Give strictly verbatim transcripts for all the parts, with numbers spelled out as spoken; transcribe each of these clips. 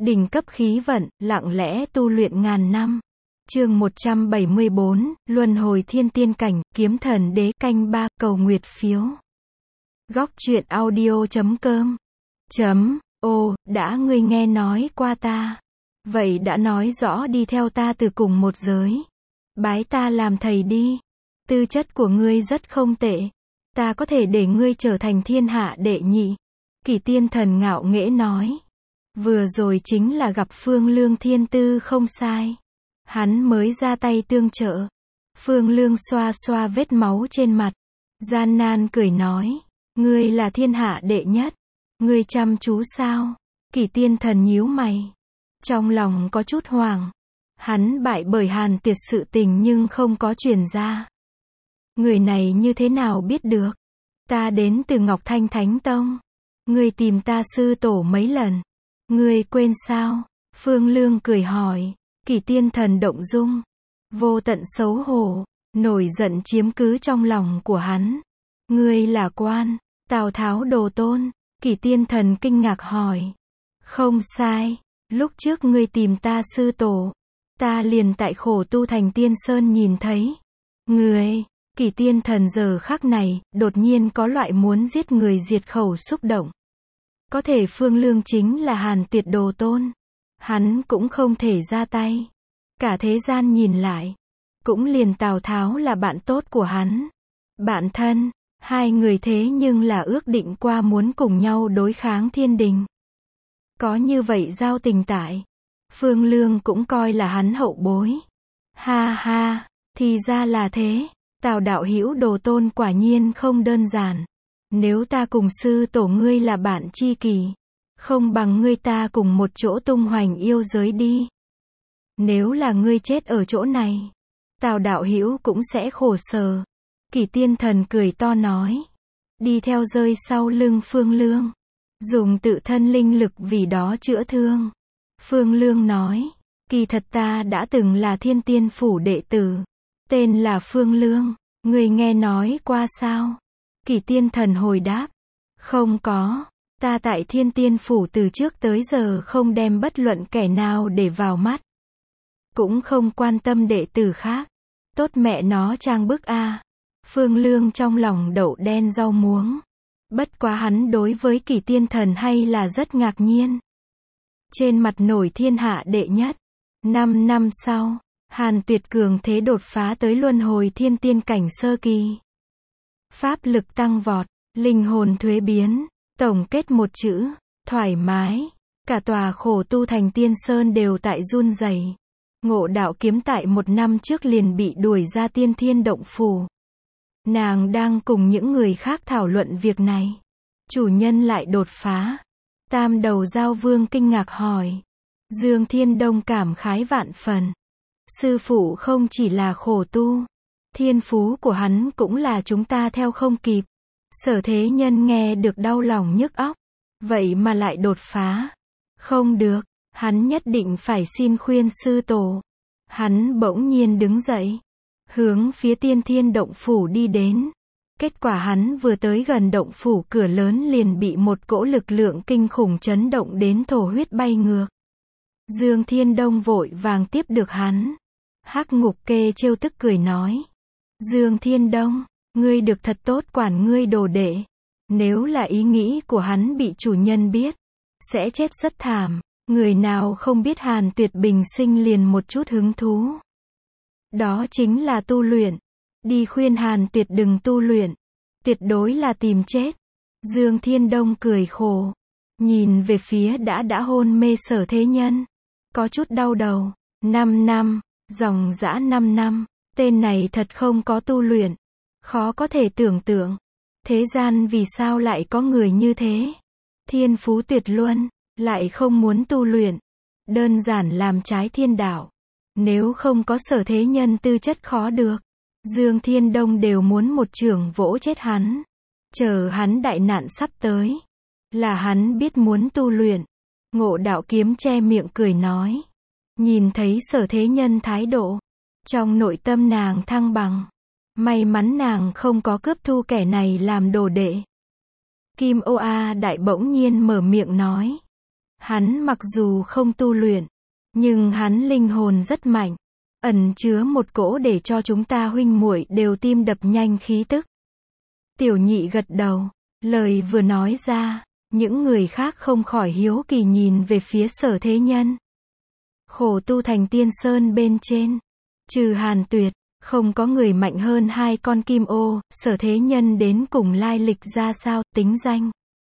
Đỉnh cấp khí vận, lặng lẽ tu luyện ngàn năm. Chương một trăm bảy mươi bốn, Luân hồi thiên tiên cảnh, kiếm thần đế, canh ba, cầu nguyệt phiếu. Góc truyện audio chấm com. Chấm, ô, đã ngươi nghe nói qua ta. Vậy đã nói rõ đi theo ta từ cùng một giới. Bái ta làm thầy đi. Tư chất của ngươi rất không tệ. Ta có thể để ngươi trở thành thiên hạ đệ nhị. Kỷ Tiên Thần ngạo nghễ nói. Vừa rồi chính là gặp Phương Lương thiên tư không sai. Hắn mới ra tay tương trợ. Phương Lương xoa xoa vết máu trên mặt. Gian nan cười nói. Ngươi là thiên hạ đệ nhất. Ngươi chăm chú sao? Kỷ Tiên Thần nhíu mày. Trong lòng có chút hoảng. Hắn bại bởi Hàn Tuyệt sự tình nhưng không có truyền ra. Người này như thế nào biết được? Ta đến từ Ngọc Thanh Thánh Tông. Ngươi tìm ta sư tổ mấy lần. Ngươi quên sao? Phương Lương cười hỏi. Kỷ Tiên Thần động dung. Vô tận xấu hổ. Nổi giận chiếm cứ trong lòng của hắn. Ngươi là quan. Tào Tháo đồ tôn. Kỷ Tiên Thần kinh ngạc hỏi. Không sai. Lúc trước ngươi tìm ta sư tổ. Ta liền tại khổ tu thành Tiên Sơn nhìn thấy. Ngươi. Kỷ Tiên Thần giờ khắc này, đột nhiên có loại muốn giết người diệt khẩu xúc động. Có thể Phương Lương chính là Hàn Tuyệt đồ tôn. Hắn cũng không thể ra tay. Cả thế gian nhìn lại. Cũng liền Tào Tháo là bạn tốt của hắn. Bạn thân. Hai người thế nhưng là ước định qua muốn cùng nhau đối kháng thiên đình. Có như vậy giao tình tại. Phương Lương cũng coi là hắn hậu bối. Ha ha. Thì ra là thế. Tào đạo hữu đồ tôn quả nhiên không đơn giản. Nếu ta cùng sư tổ ngươi là bạn tri kỷ, không bằng ngươi ta cùng một chỗ tung hoành yêu giới đi. Nếu là ngươi chết ở chỗ này, Tào đạo hữu cũng sẽ khổ sở. Kỷ Tiên Thần cười to nói. Đi theo rơi sau lưng Phương Lương. Dùng tự thân linh lực vì đó chữa thương. Phương Lương nói. Kỳ thật ta đã từng là Thiên Tiên Phủ đệ tử. Tên là Phương Lương. Ngươi nghe nói qua sao? Kỷ Tiên Thần hồi đáp. Không có. Ta tại Thiên Tiên Phủ từ trước tới giờ không đem bất luận kẻ nào để vào mắt. Cũng không quan tâm đệ tử khác. Tốt mẹ nó trang bức a. Phương Lương trong lòng đậu đen rau muống. Bất quá hắn đối với Kỷ Tiên Thần hay là rất ngạc nhiên. Trên mặt nổi thiên hạ đệ nhất. Năm năm sau, Hàn Tuyệt cường thế đột phá tới luân hồi thiên tiên cảnh sơ kỳ. Pháp lực tăng vọt, linh hồn thuế biến, tổng kết một chữ, thoải mái. Cả tòa khổ tu thành Tiên Sơn đều tại run rẩy. Ngộ Đạo Kiếm tại một năm trước liền bị đuổi ra Tiên Thiên Động Phủ. Nàng đang cùng những người khác thảo luận việc này. Chủ nhân lại đột phá. Tam đầu Giao Vương kinh ngạc hỏi. Dương Thiên Đông cảm khái vạn phần. Sư phụ không chỉ là khổ tu. Thiên phú của hắn cũng là chúng ta theo không kịp. Sở Thế Nhân nghe được đau lòng nhức óc. Vậy mà lại đột phá. Không được, hắn nhất định phải xin khuyên sư tổ. Hắn bỗng nhiên đứng dậy. Hướng phía Tiên Thiên Động Phủ đi đến. Kết quả hắn vừa tới gần động phủ cửa lớn liền bị một cỗ lực lượng kinh khủng chấn động đến thổ huyết bay ngược. Dương Thiên Đông vội vàng tiếp được hắn. Hắc Ngục Kê trêu tức cười nói. Dương Thiên Đông, ngươi được thật tốt quản ngươi đồ đệ. Nếu là ý nghĩ của hắn bị chủ nhân biết, sẽ chết rất thảm. Người nào không biết Hàn Tuyệt bình sinh liền một chút hứng thú. Đó chính là tu luyện. Đi khuyên Hàn Tuyệt đừng tu luyện. Tuyệt đối là tìm chết. Dương Thiên Đông cười khổ. Nhìn về phía đã đã hôn mê Sở Thế Nhân. Có chút đau đầu. Năm năm. Dòng dã năm năm. Tên này thật không có tu luyện. Khó có thể tưởng tượng. Thế gian vì sao lại có người như thế? Thiên phú tuyệt luân. Lại không muốn tu luyện. Đơn giản làm trái thiên đạo. Nếu không có Sở Thế Nhân tư chất khó được. Dương Thiên Đông đều muốn một chưởng vỗ chết hắn. Chờ hắn đại nạn sắp tới. Là hắn biết muốn tu luyện. Ngộ Đạo Kiếm che miệng cười nói. Nhìn thấy Sở Thế Nhân thái độ. Trong nội tâm nàng thăng bằng. May mắn nàng không có cướp thu kẻ này làm đồ đệ. Kim Ô A Đại bỗng nhiên mở miệng nói. Hắn mặc dù không tu luyện, nhưng hắn linh hồn rất mạnh, ẩn chứa một cỗ để cho chúng ta huynh muội đều tim đập nhanh khí tức. Tiểu nhị gật đầu, lời vừa nói ra, những người khác không khỏi hiếu kỳ nhìn về phía Sở Thế Nhân. Khổ tu thành tiên sơn bên trên, trừ Hàn Tuyệt, không có người mạnh hơn hai con kim ô. Sở Thế Nhân đến cùng lai lịch ra sao, tính danh.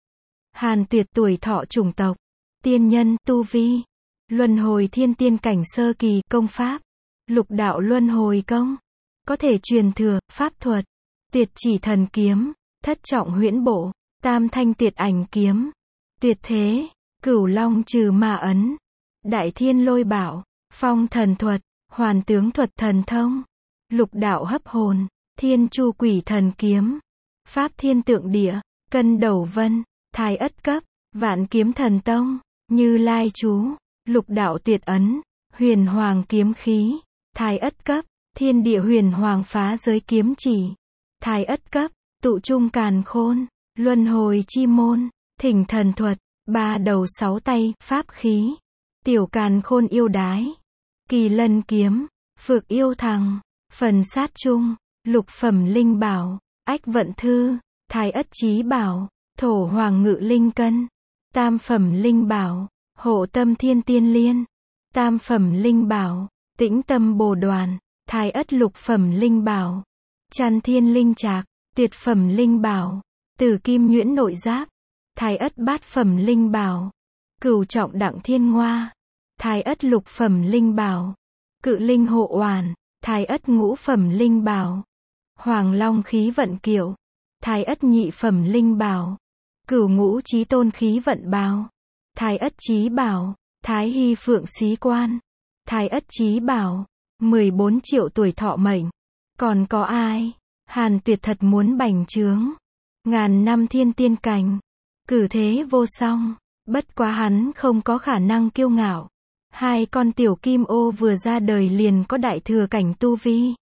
Hàn Tuyệt tuổi thọ chủng tộc, tiên nhân, tu vi, luân hồi thiên tiên cảnh sơ kỳ, công pháp, lục đạo luân hồi công, có thể truyền thừa, pháp thuật, tuyệt chỉ thần kiếm, thất trọng huyễn bộ, tam thanh tuyệt ảnh kiếm, tuyệt thế, cửu long trừ ma ấn, đại thiên lôi bảo, phong thần thuật, hoàn tướng thuật thần thông, lục đạo hấp hồn, thiên chu quỷ thần kiếm, pháp thiên tượng địa, cân đầu vân, thái ất cấp, vạn kiếm thần tông, như lai chú, lục đạo tuyệt ấn, huyền hoàng kiếm khí, thái ất cấp, thiên địa huyền hoàng phá giới kiếm chỉ, thái ất cấp, tụ trung càn khôn, luân hồi chi môn, thỉnh thần thuật, ba đầu sáu tay, pháp khí, tiểu càn khôn yêu đái, kỳ lân kiếm, phược yêu thằng, phần sát trung, lục phẩm linh bảo, ách vận thư, thái ất chí bảo, thổ hoàng ngự linh cân, tam phẩm linh bảo, hộ tâm thiên tiên liên, tam phẩm linh bảo, tĩnh tâm bồ đoàn, thái ất lục phẩm linh bảo, chăn thiên linh trạc, tuyệt phẩm linh bảo, tử kim nhuyễn nội giáp, thái ất bát phẩm linh bảo, cửu trọng đặng thiên ngoa, thái ất lục phẩm linh bảo, cự linh hộ oản, thái ất ngũ phẩm linh bảo, hoàng long khí vận kiệu, thái ất nhị phẩm linh bảo, cửu ngũ chí tôn khí vận bào, thái ất chí bảo, thái hy phượng xí quan, thái ất chí bảo, mười bốn triệu tuổi thọ mệnh. Còn có ai? Hàn Tuyệt thật muốn bành trướng, ngàn năm thiên tiên cảnh, cử thế vô song, bất quá hắn không có khả năng kiêu ngạo. Hai con tiểu kim ô vừa ra đời liền có đại thừa cảnh tu vi.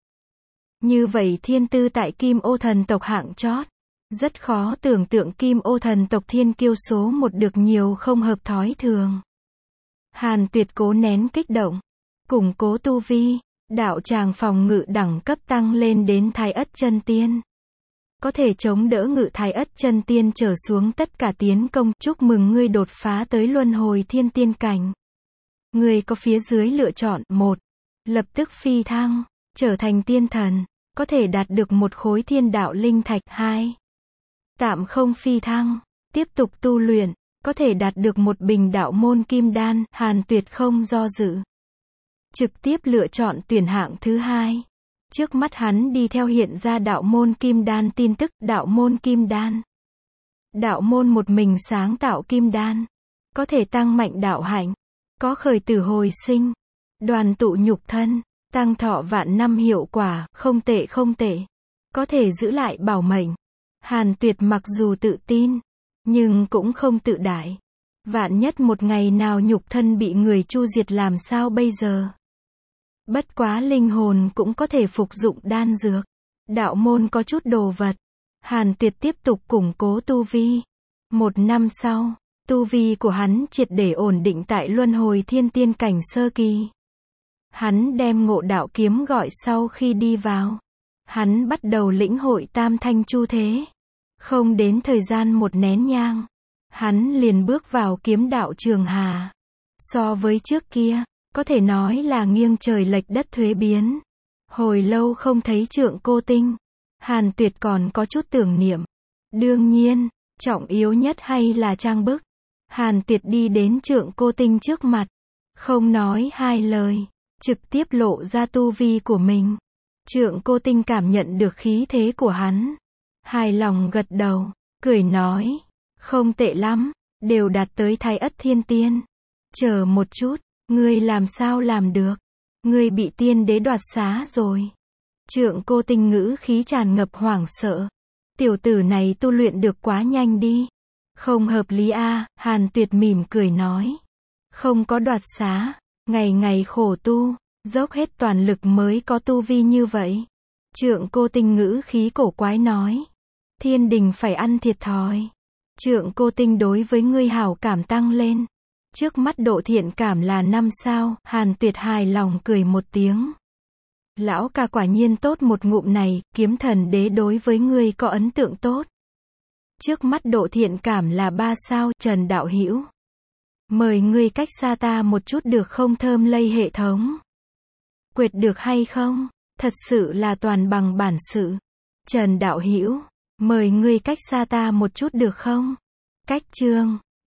Như vậy thiên tư tại kim ô thần tộc hạng chót, rất khó tưởng tượng kim ô thần tộc thiên kiêu số một được nhiều không hợp thói thường. Hàn Tuyệt cố nén kích động, củng cố tu vi, đạo tràng phòng ngự đẳng cấp tăng lên đến thái ất chân tiên. Có thể chống đỡ ngự thái ất chân tiên trở xuống tất cả tiến công. Chúc mừng ngươi đột phá tới luân hồi thiên tiên cảnh. Ngươi có phía dưới lựa chọn: một. Lập tức phi thăng, trở thành tiên thần, có thể đạt được một khối thiên đạo linh thạch. Hai. Tạm không phi thăng, tiếp tục tu luyện, có thể đạt được một bình đạo môn kim đan. Hàn Tuyệt không do dự, trực tiếp lựa chọn tuyển hạng thứ hai. Trước mắt hắn đi theo hiện ra đạo môn kim đan tin tức. Đạo môn kim đan, đạo môn một mình sáng tạo kim đan, có thể tăng mạnh đạo hạnh, có khởi tử hồi sinh, đoàn tụ nhục thân, tăng thọ vạn năm hiệu quả. Không tệ không tệ, có thể giữ lại bảo mệnh. Hàn Tuyệt mặc dù tự tin, nhưng cũng không tự đại. Vạn nhất một ngày nào nhục thân bị người chu diệt làm sao bây giờ? Bất quá linh hồn cũng có thể phục dụng đan dược. Đạo môn có chút đồ vật. Hàn Tuyệt tiếp tục củng cố tu vi. Một năm sau, tu vi của hắn triệt để ổn định tại luân hồi thiên tiên cảnh sơ kỳ. Hắn đem Ngộ Đạo kiếm gọi sau khi đi vào. Hắn bắt đầu lĩnh hội tam thanh chu thế. Không đến thời gian một nén nhang, hắn liền bước vào kiếm đạo trường hà. So với trước kia, có thể nói là nghiêng trời lệch đất thuế biến. Hồi lâu không thấy Trượng Cô Tinh, Hàn Tuyệt còn có chút tưởng niệm. Đương nhiên, trọng yếu nhất hay là trang bức. Hàn Tuyệt đi đến Trượng Cô Tinh trước mặt, không nói hai lời, trực tiếp lộ ra tu vi của mình. Trượng Cô Tinh cảm nhận được khí thế của hắn, hài lòng gật đầu, cười nói, không tệ lắm, đều đạt tới thái ất thiên tiên. Chờ một chút, ngươi làm sao làm được? Ngươi bị tiên đế đoạt xá rồi. Trượng Cô Tinh ngữ khí tràn ngập hoảng sợ. Tiểu tử này tu luyện được quá nhanh đi. Không hợp lý a. Hàn Tuyệt mỉm cười nói. Không có đoạt xá, ngày ngày khổ tu, dốc hết toàn lực mới có tu vi như vậy. Trượng Cô Tinh ngữ khí cổ quái nói. Thiên đình phải ăn thiệt thòi. Trượng Cô Tinh đối với ngươi hảo cảm tăng lên. Trước mắt độ thiện cảm là năm sao, Hàn Tuyệt hài lòng cười một tiếng. Lão ca quả nhiên tốt một ngụm này, Kiếm Thần Đế đối với ngươi có ấn tượng tốt. Trước mắt độ thiện cảm là ba sao, Trần đạo hữu. Mời ngươi cách xa ta một chút được không Thơm Lây hệ thống. Quệt được hay không? Thật sự là toàn bằng bản sự. Trần đạo hữu, mời ngươi cách xa ta một chút được không? Cách chương